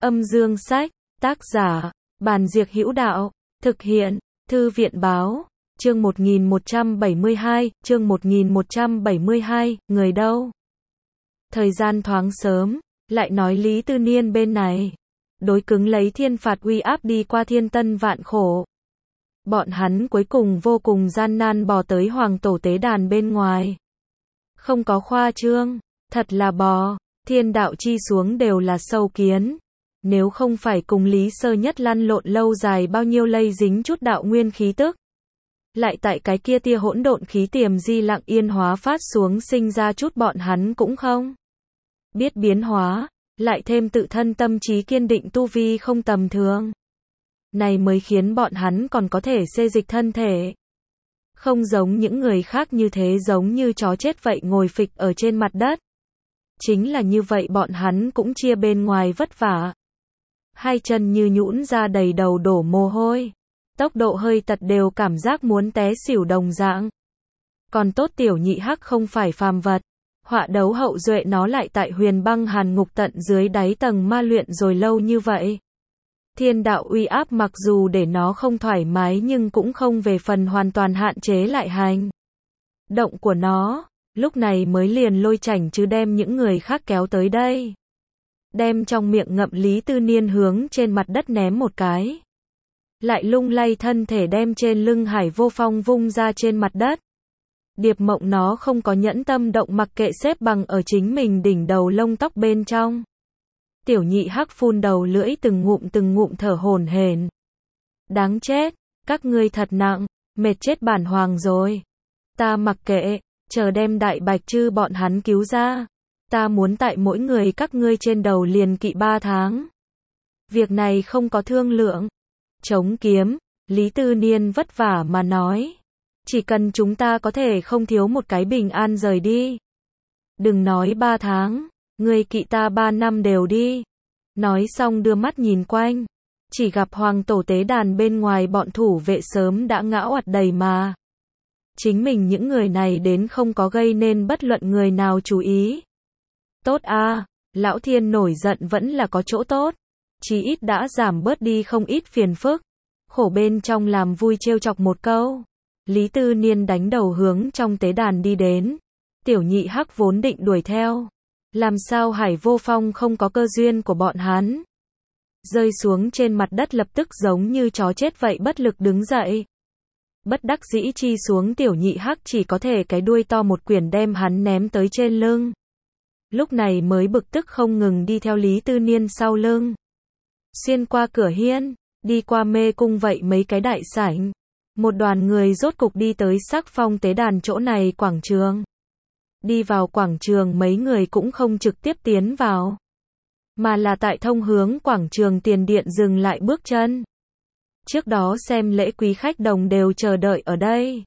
Âm dương sách, tác giả, Bàn Diệc Hữu Đạo, thực hiện, Thư viện Báo, chương 1172, người đâu? Thời gian thoáng sớm, lại nói Lý Tư Niên bên này, đối cứng lấy thiên phạt uy áp đi qua thiên tân vạn khổ. Bọn hắn cuối cùng vô cùng gian nan bò tới hoàng tổ tế đàn bên ngoài. Không có khoa trương, thật là bò, thiên đạo chi xuống đều là sâu kiến. Nếu không phải cùng Lý Sơ Nhất lăn lộn lâu dài bao nhiêu lây dính chút đạo nguyên khí tức. Lại tại cái kia tia hỗn độn khí tiềm di lặng yên hóa phát xuống sinh ra chút bọn hắn cũng không biết biến hóa, lại thêm tự thân tâm trí kiên định tu vi không tầm thường. Này mới khiến bọn hắn còn có thể xê dịch thân thể. Không giống những người khác như thế giống như chó chết vậy ngồi phịch ở trên mặt đất. Chính là như vậy bọn hắn cũng chia bên ngoài vất vả. Hai chân như nhũn ra đầy đầu đổ mồ hôi. Tốc độ hơi tật đều cảm giác muốn té xỉu đồng dạng. Còn tốt tiểu nhị hắc không phải phàm vật. Họa đấu hậu duệ nó lại tại huyền băng hàn ngục tận dưới đáy tầng ma luyện rồi lâu như vậy. Thiên đạo uy áp mặc dù để nó không thoải mái nhưng cũng không về phần hoàn toàn hạn chế lại hành động của nó. Lúc này mới liền lôi chảnh chứ đem những người khác kéo tới đây. Đem trong miệng ngậm Lý Tư Niên hướng trên mặt đất ném một cái. Lại lung lay thân thể đem trên lưng Hải Vô Phong vung ra trên mặt đất. Điệp Mộng nó không có nhẫn tâm động mặc kệ xếp bằng ở chính mình đỉnh đầu lông tóc bên trong. Tiểu nhị hắc phun đầu lưỡi từng ngụm thở hổn hển. Đáng chết, các ngươi thật nặng, mệt chết bản hoàng rồi. Ta mặc kệ, chờ đem đại bạch chư bọn hắn cứu ra. Ta muốn tại mỗi người các ngươi trên đầu liền kỵ 3 tháng. Việc này không có thương lượng. Chống kiếm, Lý Tư Niên vất vả mà nói. Chỉ cần chúng ta có thể không thiếu một cái bình an rời đi. Đừng nói 3 tháng, ngươi kỵ ta 3 năm đều đi. Nói xong đưa mắt nhìn quanh. Chỉ gặp hoàng tổ tế đàn bên ngoài bọn thủ vệ sớm đã ngã oặt đầy mà. Chính mình những người này đến không có gây nên bất luận người nào chú ý. Tốt a, lão thiên nổi giận vẫn là có chỗ tốt. Chí ít đã giảm bớt đi không ít phiền phức. Khổ bên trong làm vui trêu chọc một câu. Lý Tư Niên đánh đầu hướng trong tế đàn đi đến. Tiểu nhị hắc vốn định đuổi theo. Làm sao Hải Vô Phong không có cơ duyên của bọn hắn. Rơi xuống trên mặt đất lập tức giống như chó chết vậy bất lực đứng dậy. Bất đắc dĩ chi xuống tiểu nhị hắc chỉ có thể cái đuôi to một quyển đem hắn ném tới trên lưng. Lúc này mới bực tức không ngừng đi theo Lý Tư Niên sau lưng. Xuyên qua cửa hiên, đi qua mê cung vậy mấy cái đại sảnh. Một đoàn người rốt cục đi tới Sắc Phong tế đàn chỗ này quảng trường. Đi vào quảng trường mấy người cũng không trực tiếp tiến vào. Mà là tại thông hướng quảng trường tiền điện dừng lại bước chân. Trước đó xem lễ quý khách đồng đều chờ đợi ở đây.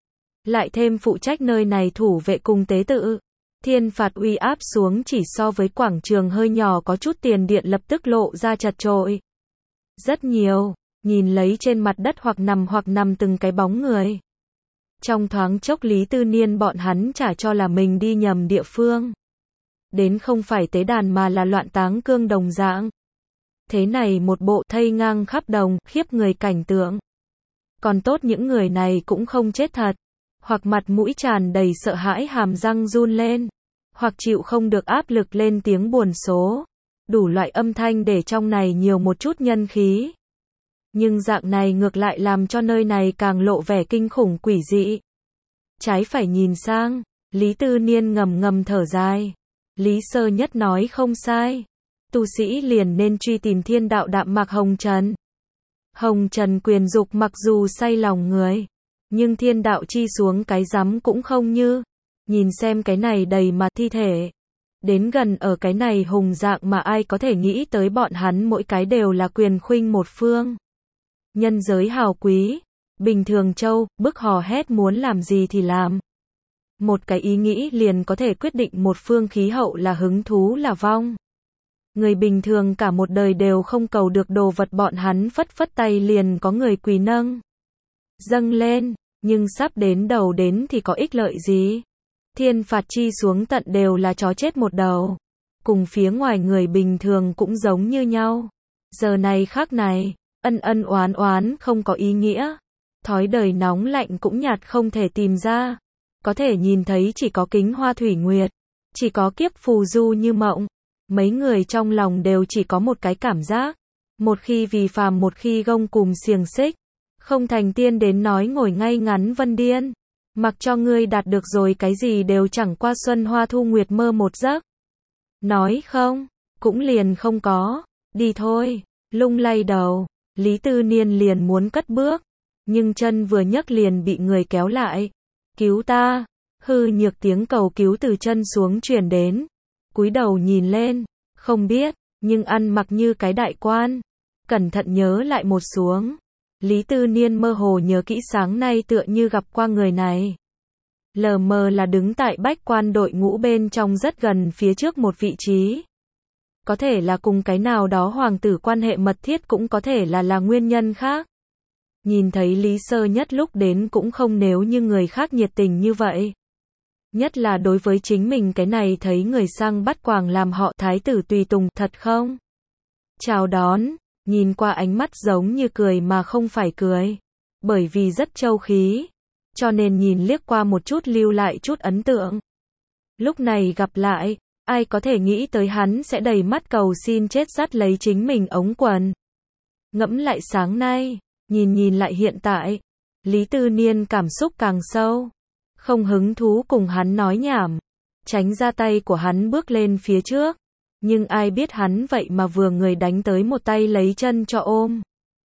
Lại thêm phụ trách nơi này thủ vệ cùng tế tự. Thiên phạt uy áp xuống chỉ so với quảng trường hơi nhỏ có chút tiền điện lập tức lộ ra chật chội. Rất nhiều, nhìn lấy trên mặt đất hoặc nằm từng cái bóng người. Trong thoáng chốc Lý Tư Niên bọn hắn chả cho là mình đi nhầm địa phương. Đến không phải tế đàn mà là loạn táng cương đồng dạng. Thế này một bộ thây ngang khắp đồng, khiếp người cảnh tượng. Còn tốt những người này cũng không chết thật. Hoặc mặt mũi tràn đầy sợ hãi hàm răng run lên. Hoặc chịu không được áp lực lên tiếng buồn số. Đủ loại âm thanh để trong này nhiều một chút nhân khí. Nhưng dạng này ngược lại làm cho nơi này càng lộ vẻ kinh khủng quỷ dị. Trái phải nhìn sang, Lý Tư Niên ngầm thở dài. Lý Sơ Nhất nói không sai. Tu sĩ liền nên truy tìm thiên đạo đạm mạc hồng trần. Hồng trần quyền dục mặc dù say lòng người. Nhưng thiên đạo chi xuống cái rắm cũng không như. Nhìn xem cái này đầy mà thi thể. Đến gần ở cái này hùng dạng mà ai có thể nghĩ tới bọn hắn mỗi cái đều là quyền khuynh một phương. Nhân giới hào quý. Bình thường châu, bức hò hét muốn làm gì thì làm. Một cái ý nghĩ liền có thể quyết định một phương khí hậu là hứng thú là vong. Người bình thường cả một đời đều không cầu được đồ vật bọn hắn phất tay liền có người quỳ nâng. Dâng lên, nhưng sắp đến đầu đến thì có ích lợi gì? Thiên phạt chi xuống tận đều là chó chết một đầu. Cùng phía ngoài người bình thường cũng giống như nhau. Giờ này khắc này, ân ân oán oán không có ý nghĩa. Thói đời nóng lạnh cũng nhạt không thể tìm ra. Có thể nhìn thấy chỉ có kính hoa thủy nguyệt. Chỉ có kiếp phù du như mộng. Mấy người trong lòng đều chỉ có một cái cảm giác. Một khi vì phàm một khi gông cùm xiềng xích. Không thành tiên đến nói ngồi ngay ngắn vân điên. Mặc cho ngươi đạt được rồi cái gì đều chẳng qua xuân hoa thu nguyệt mơ một giấc. Nói không, cũng liền không có. Đi thôi, lung lay đầu. Lý Tư Niên liền muốn cất bước. Nhưng chân vừa nhấc liền bị người kéo lại. Cứu ta. Hư nhược tiếng cầu cứu từ chân xuống truyền đến. Cúi đầu nhìn lên. Không biết, nhưng ăn mặc như cái đại quan. Cẩn thận nhớ lại một xuống. Lý Tư Niên mơ hồ nhớ kỹ sáng nay tựa như gặp qua người này. Lờ mờ là đứng tại bách quan đội ngũ bên trong rất gần phía trước một vị trí. Có thể là cùng cái nào đó hoàng tử quan hệ mật thiết, cũng có thể là nguyên nhân khác. Nhìn thấy Lý Sơ Nhất lúc đến cũng không nếu như người khác nhiệt tình như vậy. Nhất là đối với chính mình cái này thấy người sang bắt quàng làm họ thái tử tùy tùng, thật không? Chào đón, nhìn qua ánh mắt giống như cười mà không phải cười. Bởi vì rất châu khí. Cho nên nhìn liếc qua một chút lưu lại chút ấn tượng. Lúc này gặp lại, ai có thể nghĩ tới hắn sẽ đầy mắt cầu xin chết dắt lấy chính mình ống quần. Ngẫm lại sáng nay, nhìn lại hiện tại, Lý Tư Niên cảm xúc càng sâu. Không hứng thú cùng hắn nói nhảm, tránh ra tay của hắn bước lên phía trước. Nhưng ai biết hắn vậy mà vừa người đánh tới một tay lấy chân cho ôm.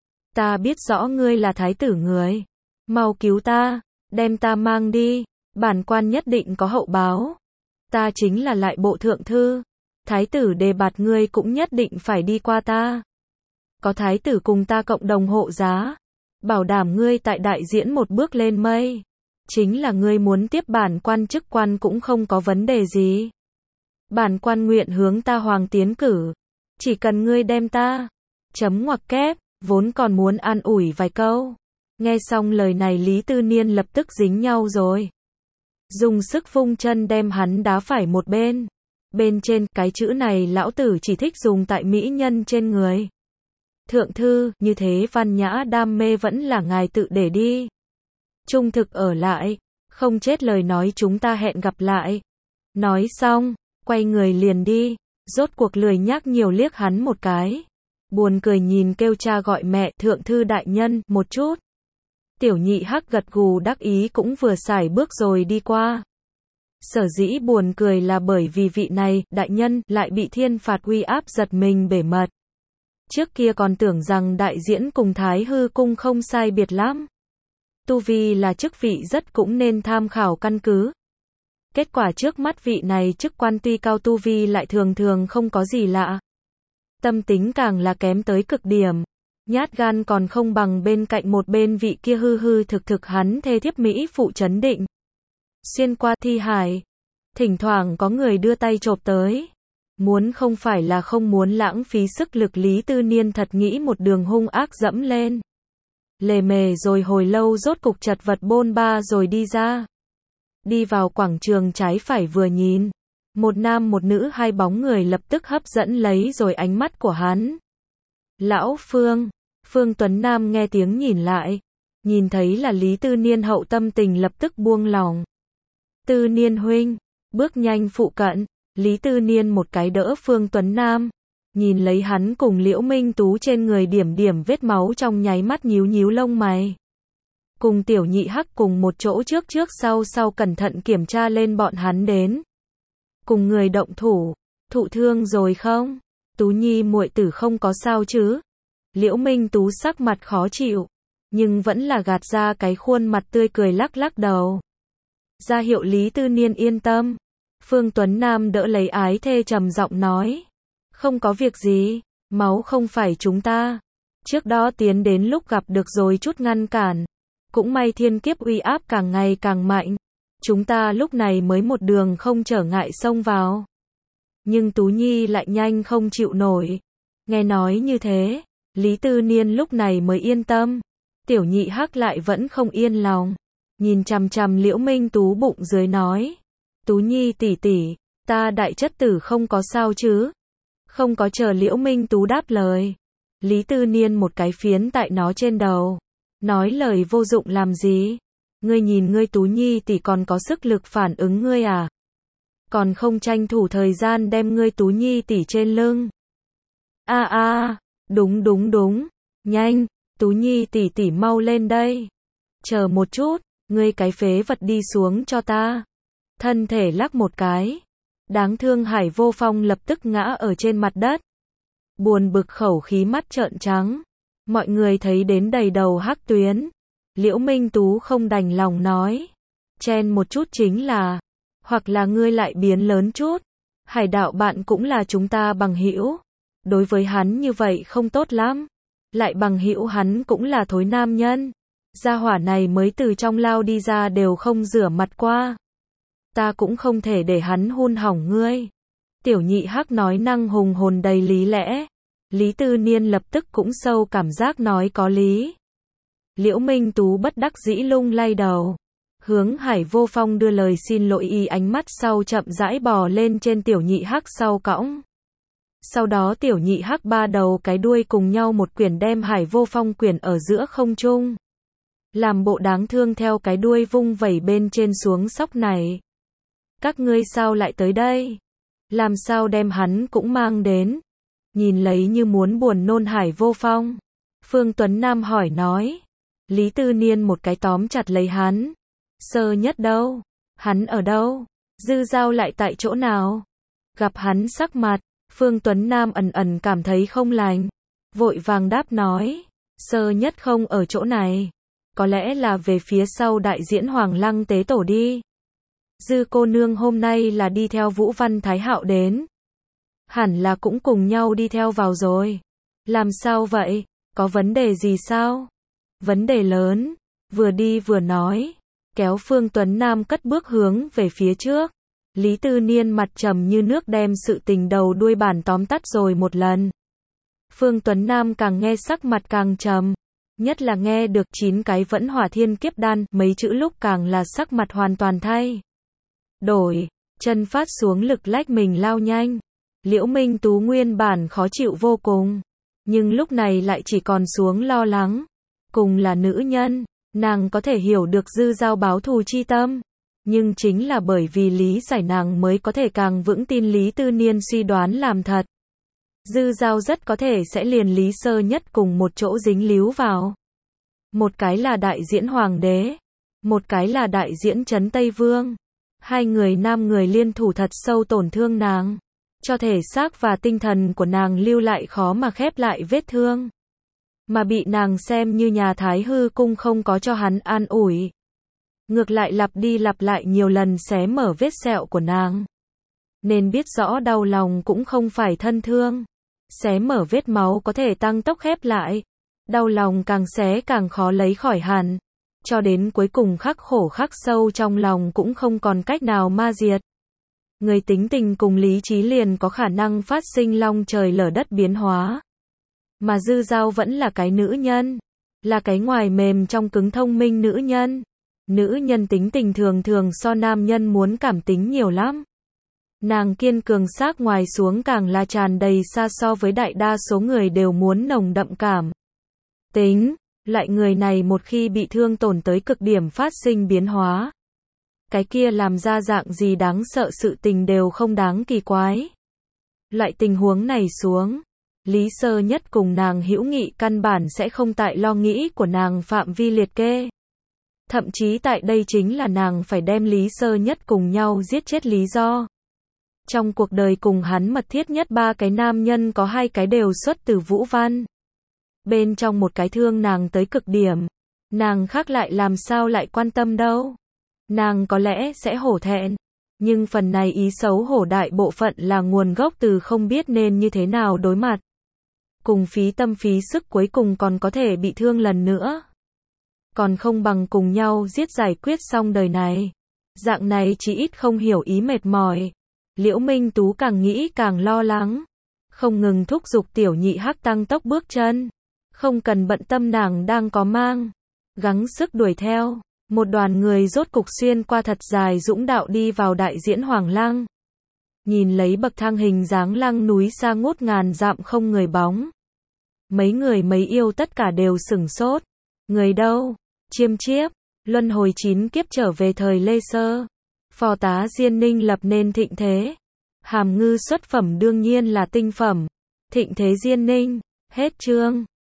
Ta biết rõ ngươi là thái tử người. Mau cứu ta, đem ta mang đi, bản quan nhất định có hậu báo. Ta chính là lại bộ thượng thư. Thái tử đề bạt ngươi cũng nhất định phải đi qua ta. Có thái tử cùng ta cộng đồng hộ giá. Bảo đảm ngươi tại đại diễn một bước lên mây. Chính là ngươi muốn tiếp bản quan chức quan cũng không có vấn đề gì. Bản quan nguyện hướng ta hoàng tiến cử. Chỉ cần ngươi đem ta. Chấm ngoặc kép, vốn còn muốn an ủi vài câu. Nghe xong lời này Lý Tư Niên lập tức dính nhau rồi. Dùng sức vung chân đem hắn đá phải một bên. Bên trên, cái chữ này lão tử chỉ thích dùng tại mỹ nhân trên người. Thượng thư, như thế văn nhã đam mê vẫn là ngài tự để đi. Trung thực ở lại, không chết lời nói chúng ta hẹn gặp lại. Nói xong, quay người liền đi, rốt cuộc lười nhác nhiều liếc hắn một cái. Buồn cười nhìn kêu cha gọi mẹ, thượng thư đại nhân, một chút. Tiểu nhị hắc gật gù đắc ý cũng vừa xài bước rồi đi qua. Sở dĩ buồn cười là bởi vì vị này, đại nhân, lại bị thiên phạt uy áp giật mình bể mật. Trước kia còn tưởng rằng đại diễn cùng Thái Hư cung không sai biệt lắm. Tu vi là chức vị rất cũng nên tham khảo căn cứ. Kết quả trước mắt vị này chức quan tuy cao tu vi lại thường thường không có gì lạ. Tâm tính càng là kém tới cực điểm. Nhát gan còn không bằng bên cạnh một bên vị kia hư hư thực thực hắn thê thiếp mỹ phụ trấn định. Xuyên qua thi hải. Thỉnh thoảng có người đưa tay chộp tới. Muốn không phải là không muốn lãng phí sức lực Lý Tư Niên thật nghĩ một đường hung ác dẫm lên. Lề mề rồi hồi lâu rốt cục chật vật bôn ba rồi đi ra. Đi vào quảng trường trái phải vừa nhìn. Một nam một nữ hai bóng người lập tức hấp dẫn lấy rồi ánh mắt của hắn. Lão Phương. Phương Tuấn Nam nghe tiếng nhìn lại. Nhìn thấy là Lý Tư Niên hậu tâm tình lập tức buông lòng. Tư Niên huynh. Bước nhanh phụ cận. Lý Tư Niên một cái đỡ Phương Tuấn Nam. Nhìn lấy hắn cùng Liễu Minh Tú trên người điểm điểm vết máu trong nháy mắt nhíu nhíu lông mày. Cùng tiểu nhị hắc cùng một chỗ trước sau cẩn thận kiểm tra lên bọn hắn đến. Cùng người động thủ. Thụ thương rồi không? Tú Nhi muội tử không có sao chứ? Liễu Minh Tú sắc mặt khó chịu. Nhưng vẫn là gạt ra cái khuôn mặt tươi cười lắc lắc đầu. Ra hiệu Lý Tư Niên yên tâm. Phương Tuấn Nam đỡ lấy ái thê trầm giọng nói. Không có việc gì, máu không phải chúng ta. Trước đó tiến đến lúc gặp được rồi chút ngăn cản. Cũng may thiên kiếp uy áp càng ngày càng mạnh. Chúng ta lúc này mới một đường không trở ngại xông vào. Nhưng Tú Nhi lại nhanh không chịu nổi. Nghe nói như thế, Lý Tư Niên lúc này mới yên tâm. Tiểu nhị hắc lại vẫn không yên lòng. Nhìn chằm chằm Liễu Minh Tú bụng dưới nói. Tú Nhi tỷ tỷ, ta đại chất tử không có sao chứ? Không có chờ Liễu Minh Tú đáp lời. Lý Tư Niên một cái phiến tại nó trên đầu. Nói lời vô dụng làm gì? Ngươi nhìn ngươi Tú Nhi tỷ còn có sức lực phản ứng ngươi à? Còn không tranh thủ thời gian đem ngươi Tú Nhi tỷ trên lưng. Đúng đúng đúng. Nhanh, Tú Nhi tỷ tỷ mau lên đây. Chờ một chút, ngươi cái phế vật đi xuống cho ta. Thân thể lắc một cái. Đáng thương Hải Vô Phong lập tức ngã ở trên mặt đất. Buồn bực khẩu khí mắt trợn trắng. Mọi người thấy đến đầy đầu hắc tuyến. Liễu Minh Tú không đành lòng nói. Chen một chút chính là. Hoặc là ngươi lại biến lớn chút. Hải đạo bạn cũng là chúng ta bằng hữu. Đối với hắn như vậy không tốt lắm. Lại bằng hữu hắn cũng là thối nam nhân. Gia hỏa này mới từ trong lao đi ra đều không rửa mặt qua. Ta cũng không thể để hắn hun hỏng ngươi. Tiểu nhị hắc nói năng hùng hồn đầy lý lẽ. Lý Tư Niên lập tức cũng sâu cảm giác nói có lý. Liễu Minh Tú bất đắc dĩ lung lay đầu. Hướng Hải Vô Phong đưa lời xin lỗi y ánh mắt sau chậm rãi bò lên trên tiểu nhị hắc sau cõng. Sau đó tiểu nhị hắc ba đầu cái đuôi cùng nhau một quyển đem Hải Vô Phong quyển ở giữa không trung. Làm bộ đáng thương theo cái đuôi vung vẩy bên trên xuống sóc này. Các ngươi sao lại tới đây? Làm sao đem hắn cũng mang đến? Nhìn lấy như muốn buồn nôn Hải Vô Phong. Phương Tuấn Nam hỏi nói. Lý Tư Niên một cái tóm chặt lấy hắn. Sơ Nhất đâu? Hắn ở đâu? Dư Dao lại tại chỗ nào? Gặp hắn sắc mặt, Phương Tuấn Nam ẩn ẩn cảm thấy không lành. Vội vàng đáp nói. Sơ Nhất không ở chỗ này. Có lẽ là về phía sau đại diễn Hoàng Lăng tế tổ đi. Dư cô nương hôm nay là đi theo Vũ Văn Thái Hạo đến. Hẳn là cũng cùng nhau đi theo vào rồi. Làm sao vậy? Có vấn đề gì sao? Vấn đề lớn. Vừa đi vừa nói. Kéo Phương Tuấn Nam cất bước hướng về phía trước. Lý Tư Niên mặt trầm như nước đem sự tình đầu đuôi bản tóm tắt rồi một lần. Phương Tuấn Nam càng nghe sắc mặt càng trầm. Nhất là nghe được 9 cái vẫn hỏa thiên kiếp đan, mấy chữ lúc càng là sắc mặt hoàn toàn thay đổi, chân phát xuống lực lách mình lao nhanh. Liễu Minh Tú nguyên bản khó chịu vô cùng, nhưng lúc này lại chỉ còn xuống lo lắng. Cùng là nữ nhân, nàng có thể hiểu được Dư Dao báo thù chi tâm, nhưng chính là bởi vì lý giải nàng mới có thể càng vững tin Lý Tư Niên suy đoán làm thật. Dư Dao rất có thể sẽ liền Lý Sơ Nhất cùng một chỗ dính líu vào. Một cái là đại diễn Hoàng đế, một cái là đại diễn Trấn Tây Vương. Hai người nam người liên thủ thật sâu tổn thương nàng, cho thể xác và tinh thần của nàng lưu lại khó mà khép lại vết thương. Mà bị nàng xem như nhà Thái Hư cung không có cho hắn an ủi. Ngược lại lặp đi lặp lại nhiều lần xé mở vết sẹo của nàng. Nên biết rõ đau lòng cũng không phải thân thương. Xé mở vết máu có thể tăng tốc khép lại. Đau lòng càng xé càng khó lấy khỏi hẳn. Cho đến cuối cùng khắc khổ khắc sâu trong lòng cũng không còn cách nào ma diệt. Người tính tình cùng lý trí liền có khả năng phát sinh long trời lở đất biến hóa. Mà Dư Dao vẫn là cái nữ nhân. Là cái ngoài mềm trong cứng thông minh nữ nhân. Nữ nhân tính tình thường thường so nam nhân muốn cảm tính nhiều lắm. Nàng kiên cường xác ngoài xuống càng là tràn đầy xa so với đại đa số người đều muốn nồng đậm cảm tính. Loại người này một khi bị thương tổn tới cực điểm phát sinh biến hóa. Cái kia làm ra dạng gì đáng sợ sự tình đều không đáng kỳ quái. Loại tình huống này xuống, Lý Sơ Nhất cùng nàng hữu nghị căn bản sẽ không tại lo nghĩ của nàng phạm vi liệt kê. Thậm chí tại đây chính là nàng phải đem Lý Sơ Nhất cùng nhau giết chết lý do. Trong cuộc đời cùng hắn mật thiết nhất 3 cái nam nhân có 2 cái đều xuất từ Vũ Văn. Bên trong một cái thương nàng tới cực điểm. Nàng khác lại làm sao lại quan tâm đâu. Nàng có lẽ sẽ hổ thẹn. Nhưng phần này ý xấu hổ đại bộ phận là nguồn gốc từ không biết nên như thế nào đối mặt. Cùng phí tâm phí sức cuối cùng còn có thể bị thương lần nữa. Còn không bằng cùng nhau giết giải quyết xong đời này. Dạng này chỉ ít không hiểu ý mệt mỏi. Liễu Minh Tú càng nghĩ càng lo lắng. Không ngừng thúc giục tiểu nhị hắc tăng tốc bước chân. Không cần bận tâm nàng đang có mang. Gắng sức đuổi theo. Một đoàn người rốt cục xuyên qua thật dài dũng đạo đi vào đại diễn Hoàng Lăng. Nhìn lấy bậc thang hình dáng lăng núi xa ngút ngàn dặm không người bóng. Mấy người mấy yêu tất cả đều sửng sốt. Người đâu? Chiêm chiếp, luân hồi 9 kiếp trở về thời Lê Sơ. Phò tá Diên Ninh lập nên thịnh thế. Hàm Ngư xuất phẩm đương nhiên là tinh phẩm. Thịnh thế Diên Ninh. Hết chương.